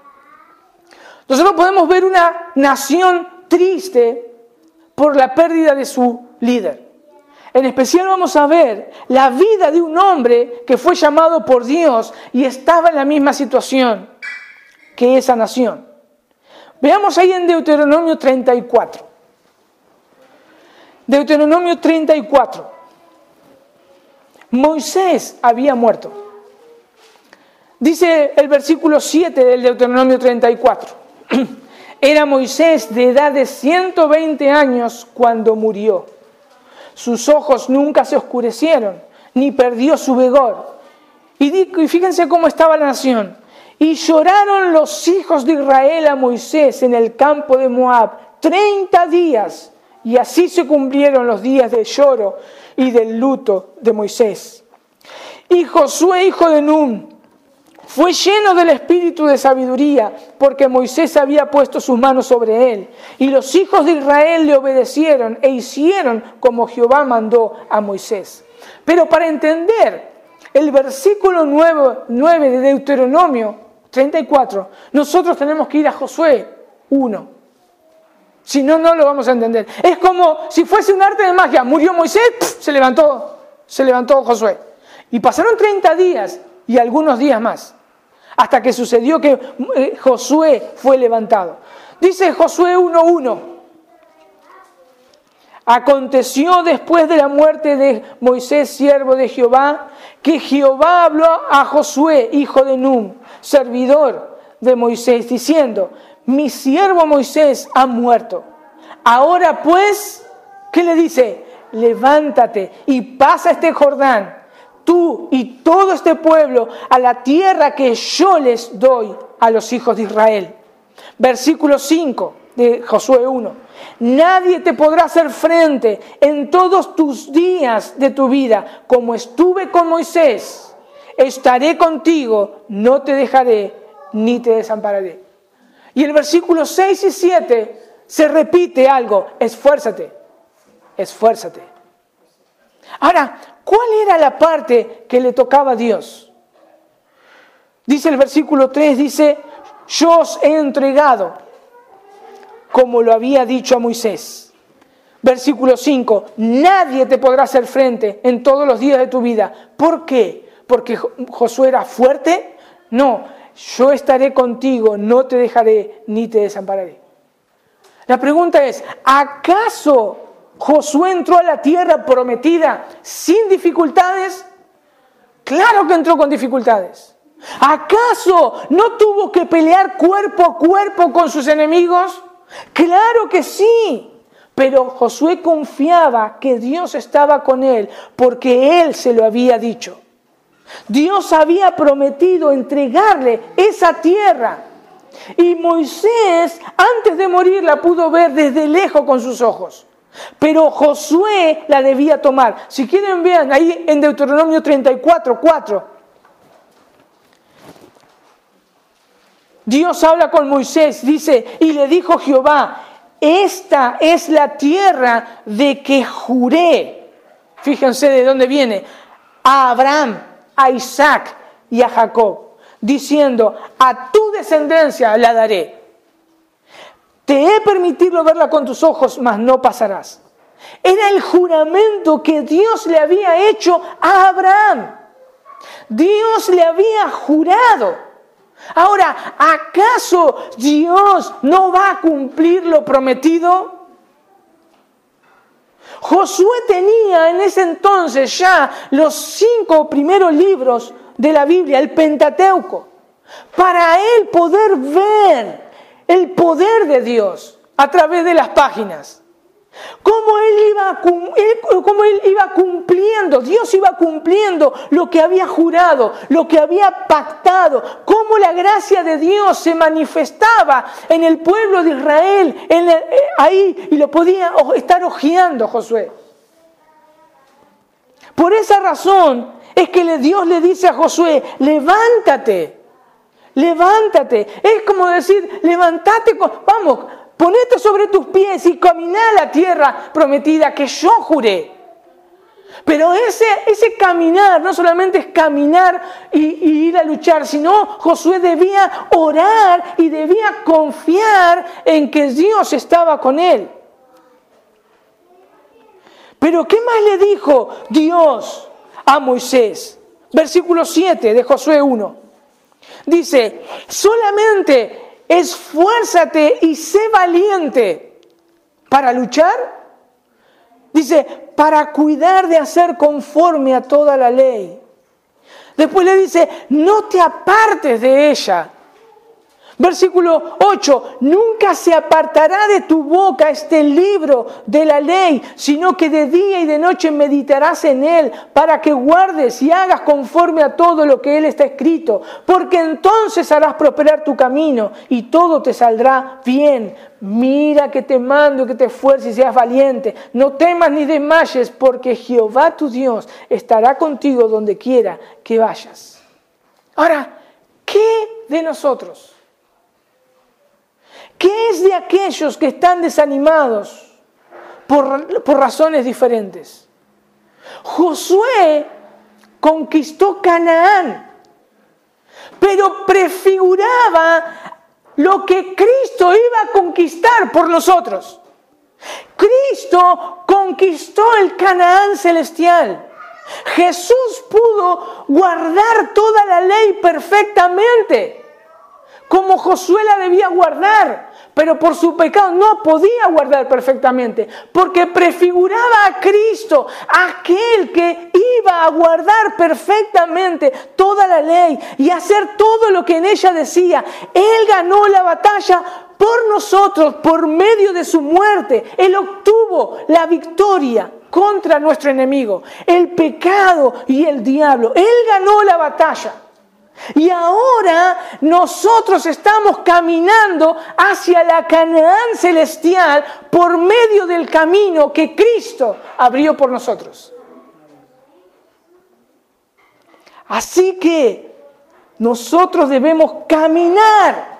Nosotros podemos ver una nación triste por la pérdida de su líder. En especial vamos a ver la vida de un hombre que fue llamado por Dios y estaba en la misma situación que esa nación. Veamos ahí en Deuteronomio 34. Deuteronomio 34. Moisés había muerto. Dice el versículo 7 del Deuteronomio 34. Era Moisés de edad de 120 años cuando murió. Sus ojos nunca se oscurecieron, ni perdió su vigor. Y fíjense cómo estaba la nación. Y lloraron los hijos de Israel a Moisés en el campo de Moab 30 días. Y así se cumplieron los días de lloro y del luto de Moisés. Y Josué, hijo de Nun, fue lleno del espíritu de sabiduría, porque Moisés había puesto sus manos sobre él. Y los hijos de Israel le obedecieron e hicieron como Jehová mandó a Moisés. Pero para entender el versículo 9 de Deuteronomio 34, nosotros tenemos que ir a Josué 1. Si no, no lo vamos a entender. Es como si fuese un arte de magia. Murió Moisés, se levantó Josué. Y pasaron 30 días y algunos días más, hasta que sucedió que Josué fue levantado. Dice Josué 1:1. Aconteció después de la muerte de Moisés, siervo de Jehová, que Jehová habló a Josué, hijo de Nun, servidor de Moisés, diciendo: mi siervo Moisés ha muerto. Ahora pues, ¿qué le dice? Levántate y pasa este Jordán, tú y todo este pueblo, a la tierra que yo les doy a los hijos de Israel. Versículo 5 de Josué 1. Nadie te podrá hacer frente en todos tus días de tu vida, como estuve con Moisés. Estaré contigo, no te dejaré ni te desampararé. Y el versículo 6 y 7 se repite algo: esfuérzate, esfuérzate. Ahora, ¿cuál era la parte que le tocaba a Dios? Dice el versículo 3, dice: yo os he entregado como lo había dicho a Moisés. Versículo 5, nadie te podrá hacer frente en todos los días de tu vida. ¿Por qué? ¿Porque Josué era fuerte? No, yo estaré contigo, no te dejaré ni te desampararé. La pregunta es, ¿acaso Josué entró a la tierra prometida sin dificultades? Claro que entró con dificultades. ¿Acaso no tuvo que pelear cuerpo a cuerpo con sus enemigos? Claro que sí. Pero Josué confiaba que Dios estaba con él porque él se lo había dicho. Dios había prometido entregarle esa tierra. Y Moisés, antes de morir, la pudo ver desde lejos con sus ojos. Pero Josué la debía tomar. Si quieren, vean ahí en Deuteronomio 34:4. Dios habla con Moisés, dice, y le dijo Jehová, esta es la tierra de que juré. Fíjense de dónde viene. A Abraham, a Isaac y a Jacob, diciendo, a tu descendencia la daré. Te he permitido verla con tus ojos, mas no pasarás. Era el juramento que Dios le había hecho a Abraham. Dios le había jurado. Ahora, ¿acaso Dios no va a cumplir lo prometido? Josué tenía en ese entonces ya los 5 primeros libros de la Biblia, el Pentateuco, para él poder ver el poder de Dios a través de las páginas. Cómo él iba cumpliendo, Dios iba cumpliendo lo que había jurado, lo que había pactado, cómo la gracia de Dios se manifestaba en el pueblo de Israel, ahí, y lo podía estar hojeando Josué. Por esa razón es que Dios le dice a Josué, levántate, levántate. Es como decir, levántate, vamos, ponete sobre tus pies y caminá a la tierra prometida que yo juré. Pero ese caminar no solamente es caminar y ir a luchar, sino Josué debía orar y debía confiar en que Dios estaba con él. Pero ¿qué más le dijo Dios a Moisés? Versículo 7 de Josué 1. Dice, solamente esfuérzate y sé valiente para luchar. Dice, para cuidar de hacer conforme a toda la ley. Después le dice, no te apartes de ella. Versículo 8, nunca se apartará de tu boca este libro de la ley, sino que de día y de noche meditarás en él, para que guardes y hagas conforme a todo lo que él está escrito, porque entonces harás prosperar tu camino y todo te saldrá bien. Mira que te mando, que te esfuerces y seas valiente. No temas ni desmayes, porque Jehová tu Dios estará contigo donde quiera que vayas. Ahora, ¿qué de nosotros? ¿Qué es de aquellos que están desanimados por razones diferentes? Josué conquistó Canaán, pero prefiguraba lo que Cristo iba a conquistar por nosotros. Cristo conquistó el Canaán celestial. Jesús pudo guardar toda la ley perfectamente, como Josué la debía guardar, pero por su pecado no podía guardar perfectamente, porque prefiguraba a Cristo, aquel que iba a guardar perfectamente toda la ley y hacer todo lo que en ella decía. Él ganó la batalla por nosotros, por medio de su muerte. Él obtuvo la victoria contra nuestro enemigo, el pecado y el diablo. Él ganó la batalla. Y ahora nosotros estamos caminando hacia la Canaán celestial por medio del camino que Cristo abrió por nosotros. Así que nosotros debemos caminar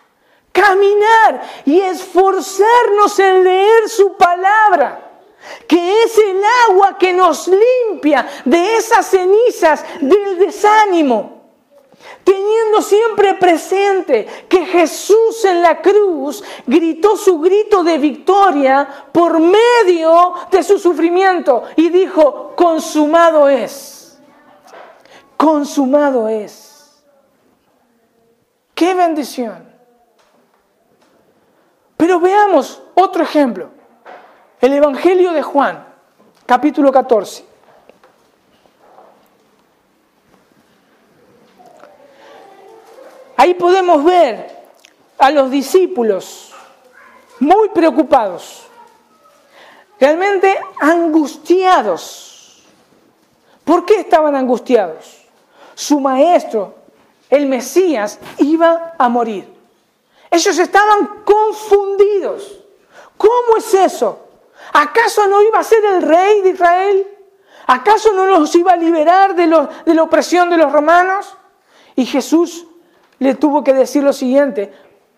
y esforzarnos en leer su palabra, que es el agua que nos limpia de esas cenizas del desánimo. Teniendo siempre presente que Jesús en la cruz gritó su grito de victoria por medio de su sufrimiento y dijo, consumado es. Consumado es. ¡Qué bendición! Pero veamos otro ejemplo. El Evangelio de Juan, capítulo 14. Ahí podemos ver a los discípulos muy preocupados, realmente angustiados. ¿Por qué estaban angustiados? Su maestro, el Mesías, iba a morir. Ellos estaban confundidos. ¿Cómo es eso? ¿Acaso no iba a ser el rey de Israel? ¿Acaso no los iba a liberar de la opresión de los romanos? Y Jesús le tuvo que decir lo siguiente,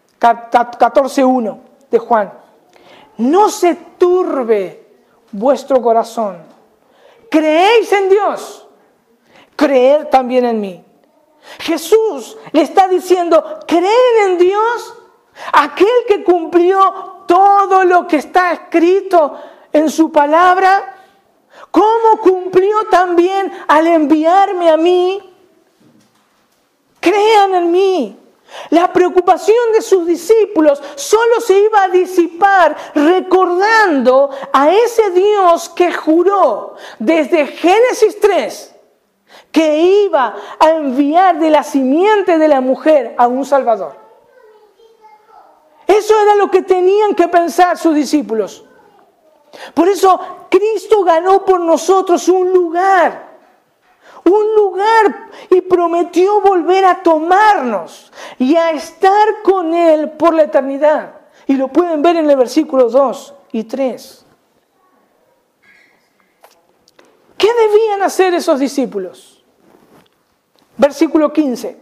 14:1 de Juan. No se turbe vuestro corazón. Creéis en Dios, creed también en mí. Jesús le está diciendo, ¿creen en Dios? Aquel que cumplió todo lo que está escrito en su palabra, ¿cómo cumplió también al enviarme a mí? Crean en mí. La preocupación de sus discípulos solo se iba a disipar recordando a ese Dios que juró desde Génesis 3 que iba a enviar de la simiente de la mujer a un Salvador. Eso era lo que tenían que pensar sus discípulos. Por eso Cristo ganó por nosotros un lugar y prometió volver a tomarnos y a estar con Él por la eternidad. Y lo pueden ver en el versículo 2 y 3. ¿Qué debían hacer esos discípulos? Versículo 15.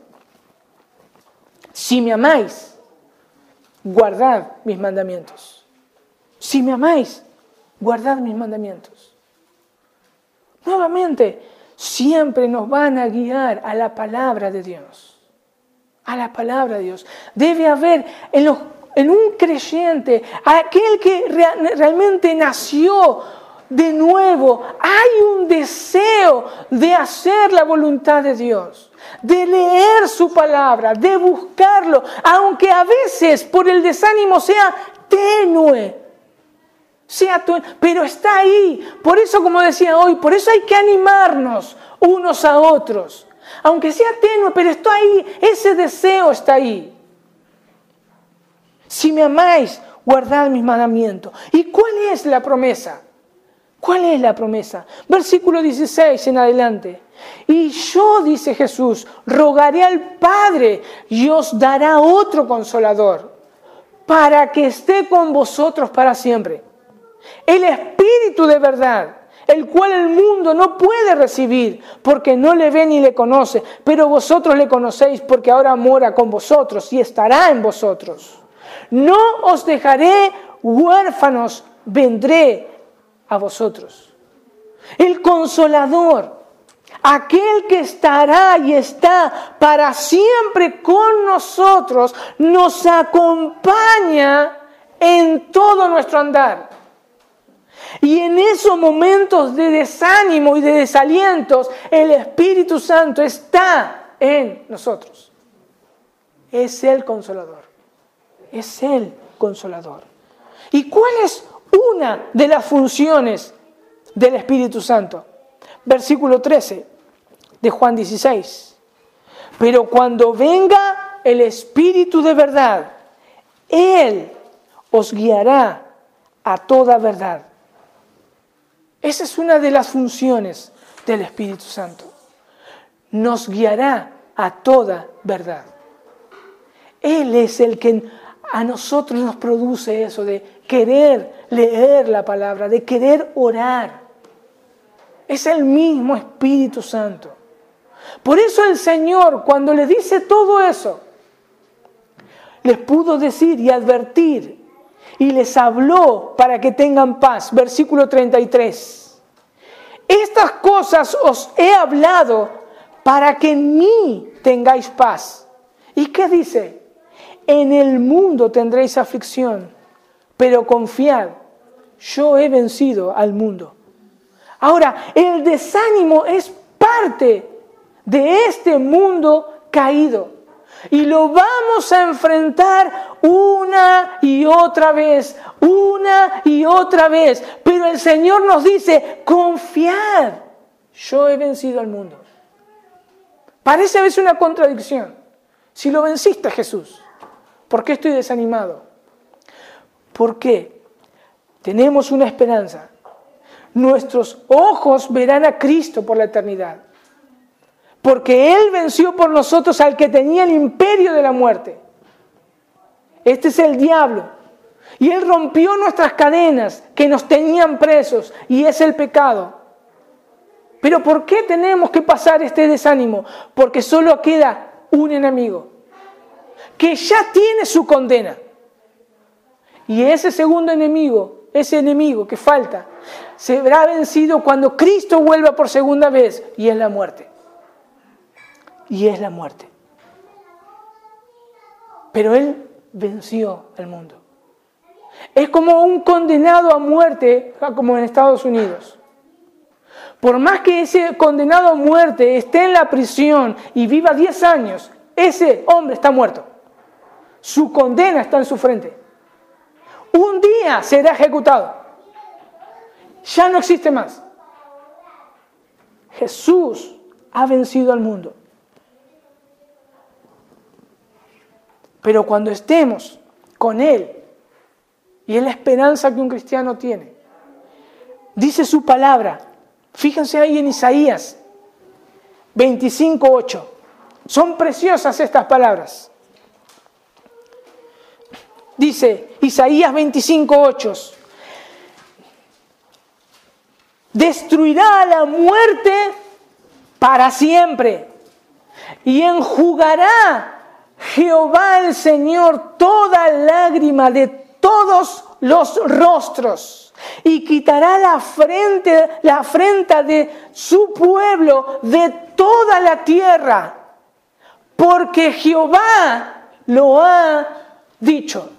Si me amáis, guardad mis mandamientos. Si me amáis, guardad mis mandamientos. Nuevamente, siempre nos van a guiar a la palabra de Dios. A la palabra de Dios. Debe haber en un creyente, aquel que realmente nació de nuevo, hay un deseo de hacer la voluntad de Dios, de leer su palabra, de buscarlo, aunque a veces por el desánimo sea tenue, pero está ahí. Por eso, como decía hoy, por eso hay que animarnos unos a otros. Aunque sea tenue, pero está ahí, ese deseo está ahí. Si me amáis, guardad mis mandamientos. ¿Y cuál es la promesa? ¿Cuál es la promesa? Versículo 16 en adelante. Y yo, dice Jesús, rogaré al Padre y os dará otro consolador para que esté con vosotros para siempre. El Espíritu de verdad, el cual el mundo no puede recibir porque no le ve ni le conoce, pero vosotros le conocéis porque ahora mora con vosotros y estará en vosotros. No os dejaré huérfanos, vendré a vosotros. El Consolador, aquel que estará y está para siempre con nosotros, nos acompaña en todo nuestro andar. Y en esos momentos de desánimo y de desalientos, el Espíritu Santo está en nosotros. Es el Consolador. Es el Consolador. ¿Y cuál es una de las funciones del Espíritu Santo? Versículo 13 de Juan 16. Pero cuando venga el Espíritu de verdad, Él os guiará a toda verdad. Esa es una de las funciones del Espíritu Santo. Nos guiará a toda verdad. Él es el que a nosotros nos produce eso de querer leer la palabra, de querer orar. Es el mismo Espíritu Santo. Por eso el Señor, cuando les dice todo eso, les pudo decir y advertir y les habló para que tengan paz. Versículo 33. Estas cosas os he hablado para que en mí tengáis paz. ¿Y qué dice? En el mundo tendréis aflicción, pero confiad, yo he vencido al mundo. Ahora, el desánimo es parte de este mundo caído. Y lo vamos a enfrentar una y otra vez. Pero el Señor nos dice, confiad, yo he vencido al mundo. Parece a veces una contradicción. Si lo venciste, Jesús, ¿por qué estoy desanimado? ¿Por qué? Tenemos una esperanza. Nuestros ojos verán a Cristo por la eternidad. Porque Él venció por nosotros al que tenía el imperio de la muerte. Este es el diablo. Y Él rompió nuestras cadenas que nos tenían presos. Y es el pecado. Pero ¿por qué tenemos que pasar este desánimo? Porque solo queda un enemigo. Que ya tiene su condena. Y ese segundo enemigo, ese enemigo que falta, será vencido cuando Cristo vuelva por segunda vez. Y es la muerte. Y es la muerte. Pero Él venció al mundo. Es como un condenado a muerte, como en Estados Unidos. Por más que ese condenado a muerte esté en la prisión y viva 10 años, ese hombre está muerto. Su condena está en su frente. Un día será ejecutado. Ya no existe más. Jesús ha vencido al mundo. Pero cuando estemos con Él, y es la esperanza que un cristiano tiene, dice su palabra, fíjense ahí en Isaías 25:8, son preciosas estas palabras. Dice Isaías 25:8, destruirá a la muerte para siempre y enjugará Jehová el Señor toda lágrima de todos los rostros y quitará la afrenta de su pueblo de toda la tierra, porque Jehová lo ha dicho.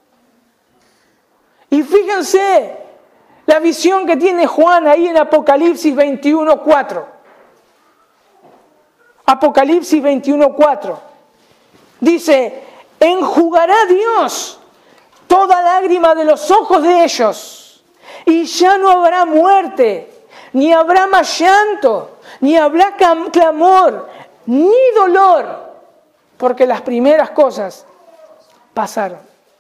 Y fíjense la visión que tiene Juan ahí en Apocalipsis 21:4. Apocalipsis 21:4. Dice, enjugará Dios toda lágrima de los ojos de ellos, y ya no habrá muerte, ni habrá más llanto, ni habrá clamor, ni dolor, porque las primeras cosas pasaron.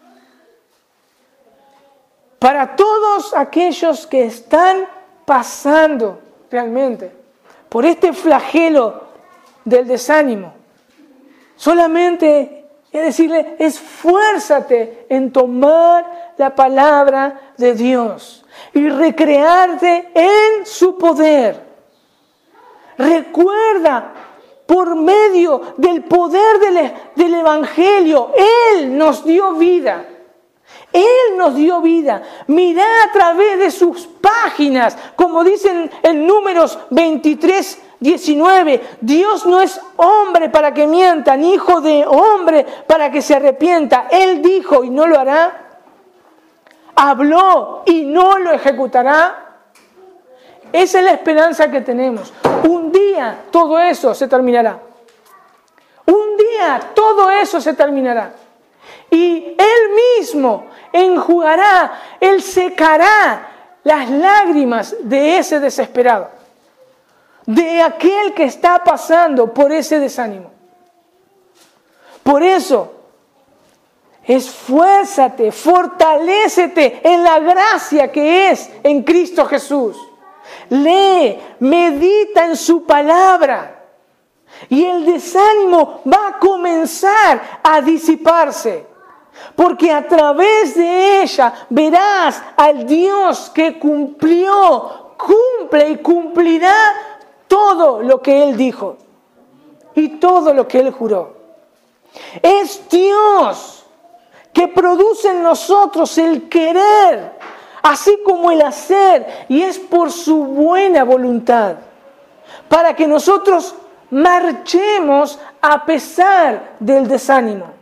Para todos aquellos que están pasando realmente por este flagelo del desánimo, solamente es decirle, esfuérzate en tomar la palabra de Dios y recrearte en su poder. Recuerda, por medio del poder del Evangelio, Él nos dio vida. Él nos dio vida. Mirá a través de sus páginas, como dicen en Números 23:19, Dios no es hombre para que mienta, ni hijo de hombre para que se arrepienta. Él dijo y no lo hará. Habló y no lo ejecutará. Esa es la esperanza que tenemos. Un día todo eso se terminará. Un día todo eso se terminará. Y Él mismo enjugará, Él secará las lágrimas de ese desesperado, de aquel que está pasando por ese desánimo. Por eso, esfuérzate, fortalécete en la gracia que es en Cristo Jesús. Lee, medita en su palabra y el desánimo va a comenzar a disiparse. Porque a través de ella verás al Dios que cumple y cumplirá todo lo que Él dijo y todo lo que Él juró. Es Dios que produce en nosotros el querer, así como el hacer, y es por su buena voluntad, para que nosotros marchemos a pesar del desánimo.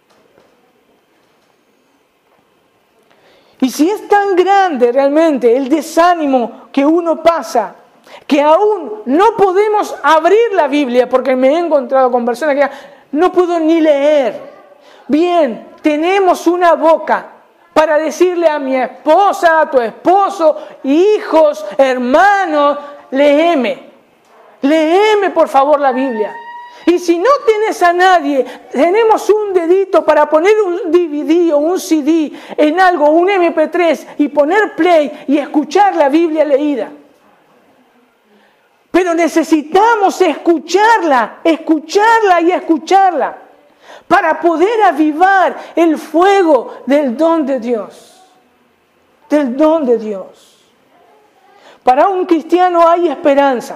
Y si es tan grande realmente el desánimo que uno pasa, que aún no podemos abrir la Biblia, porque me he encontrado con personas que no puedo ni leer. Bien, tenemos una boca para decirle a mi esposa, a tu esposo, hijos, hermanos, léeme por favor la Biblia. Y si no tienes a nadie, tenemos un dedito para poner un DVD o un CD en algo, un MP3, y poner play y escuchar la Biblia leída. Pero necesitamos escucharla y escucharla para poder avivar el fuego del don de Dios. Del don de Dios. Para un cristiano hay esperanza.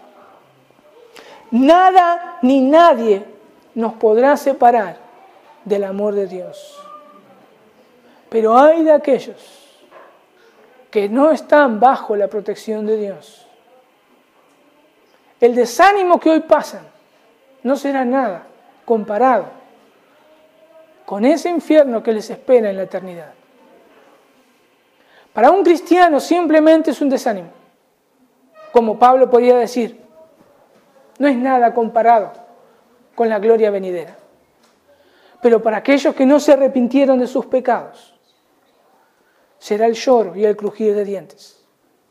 Nada ni nadie nos podrá separar del amor de Dios. Pero hay de aquellos que no están bajo la protección de Dios. El desánimo que hoy pasan no será nada comparado con ese infierno que les espera en la eternidad. Para un cristiano simplemente es un desánimo. Como Pablo podía decir, no es nada comparado con la gloria venidera. Pero para aquellos que no se arrepintieron de sus pecados, será el lloro y el crujir de dientes.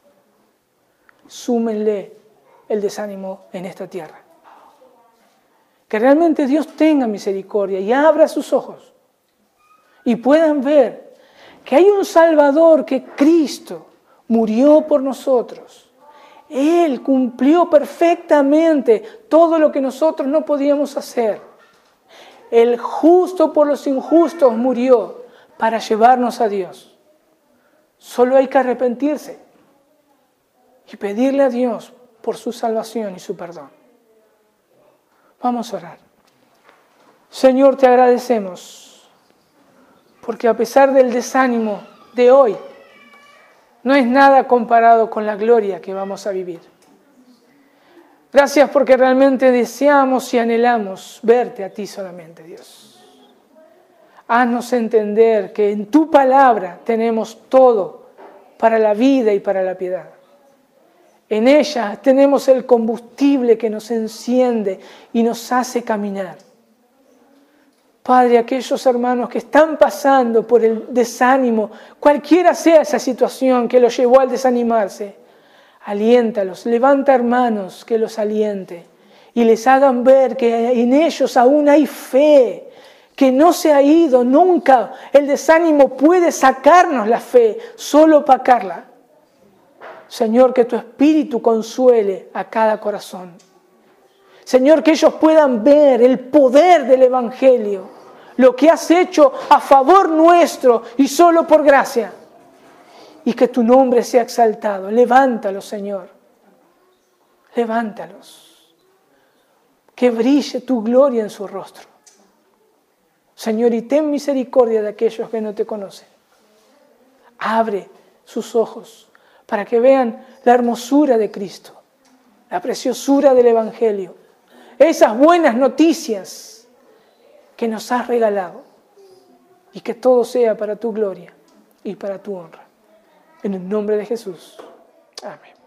Súmenle el desánimo en esta tierra. Que realmente Dios tenga misericordia y abra sus ojos y puedan ver que hay un Salvador, que Cristo murió por nosotros. Él cumplió perfectamente todo lo que nosotros no podíamos hacer. El justo por los injustos murió para llevarnos a Dios. Solo hay que arrepentirse y pedirle a Dios por su salvación y su perdón. Vamos a orar. Señor, te agradecemos porque a pesar del desánimo de hoy, no es nada comparado con la gloria que vamos a vivir. Gracias porque realmente deseamos y anhelamos verte a ti solamente, Dios. Haznos entender que en tu palabra tenemos todo para la vida y para la piedad. En ella tenemos el combustible que nos enciende y nos hace caminar. Padre, aquellos hermanos que están pasando por el desánimo, cualquiera sea esa situación que los llevó al desanimarse, aliéntalos, levanta hermanos que los aliente y les hagan ver que en ellos aún hay fe, que no se ha ido nunca. El desánimo puede sacarnos la fe, solo opacarla. Señor, que tu Espíritu consuele a cada corazón. Señor, que ellos puedan ver el poder del Evangelio, lo que has hecho a favor nuestro y solo por gracia. Y que tu nombre sea exaltado. Levántalos, Señor. Levántalos. Que brille tu gloria en su rostro. Señor, y ten misericordia de aquellos que no te conocen. Abre sus ojos para que vean la hermosura de Cristo, la preciosura del Evangelio, esas buenas noticias que nos has regalado, y que todo sea para tu gloria y para tu honra. En el nombre de Jesús. Amén.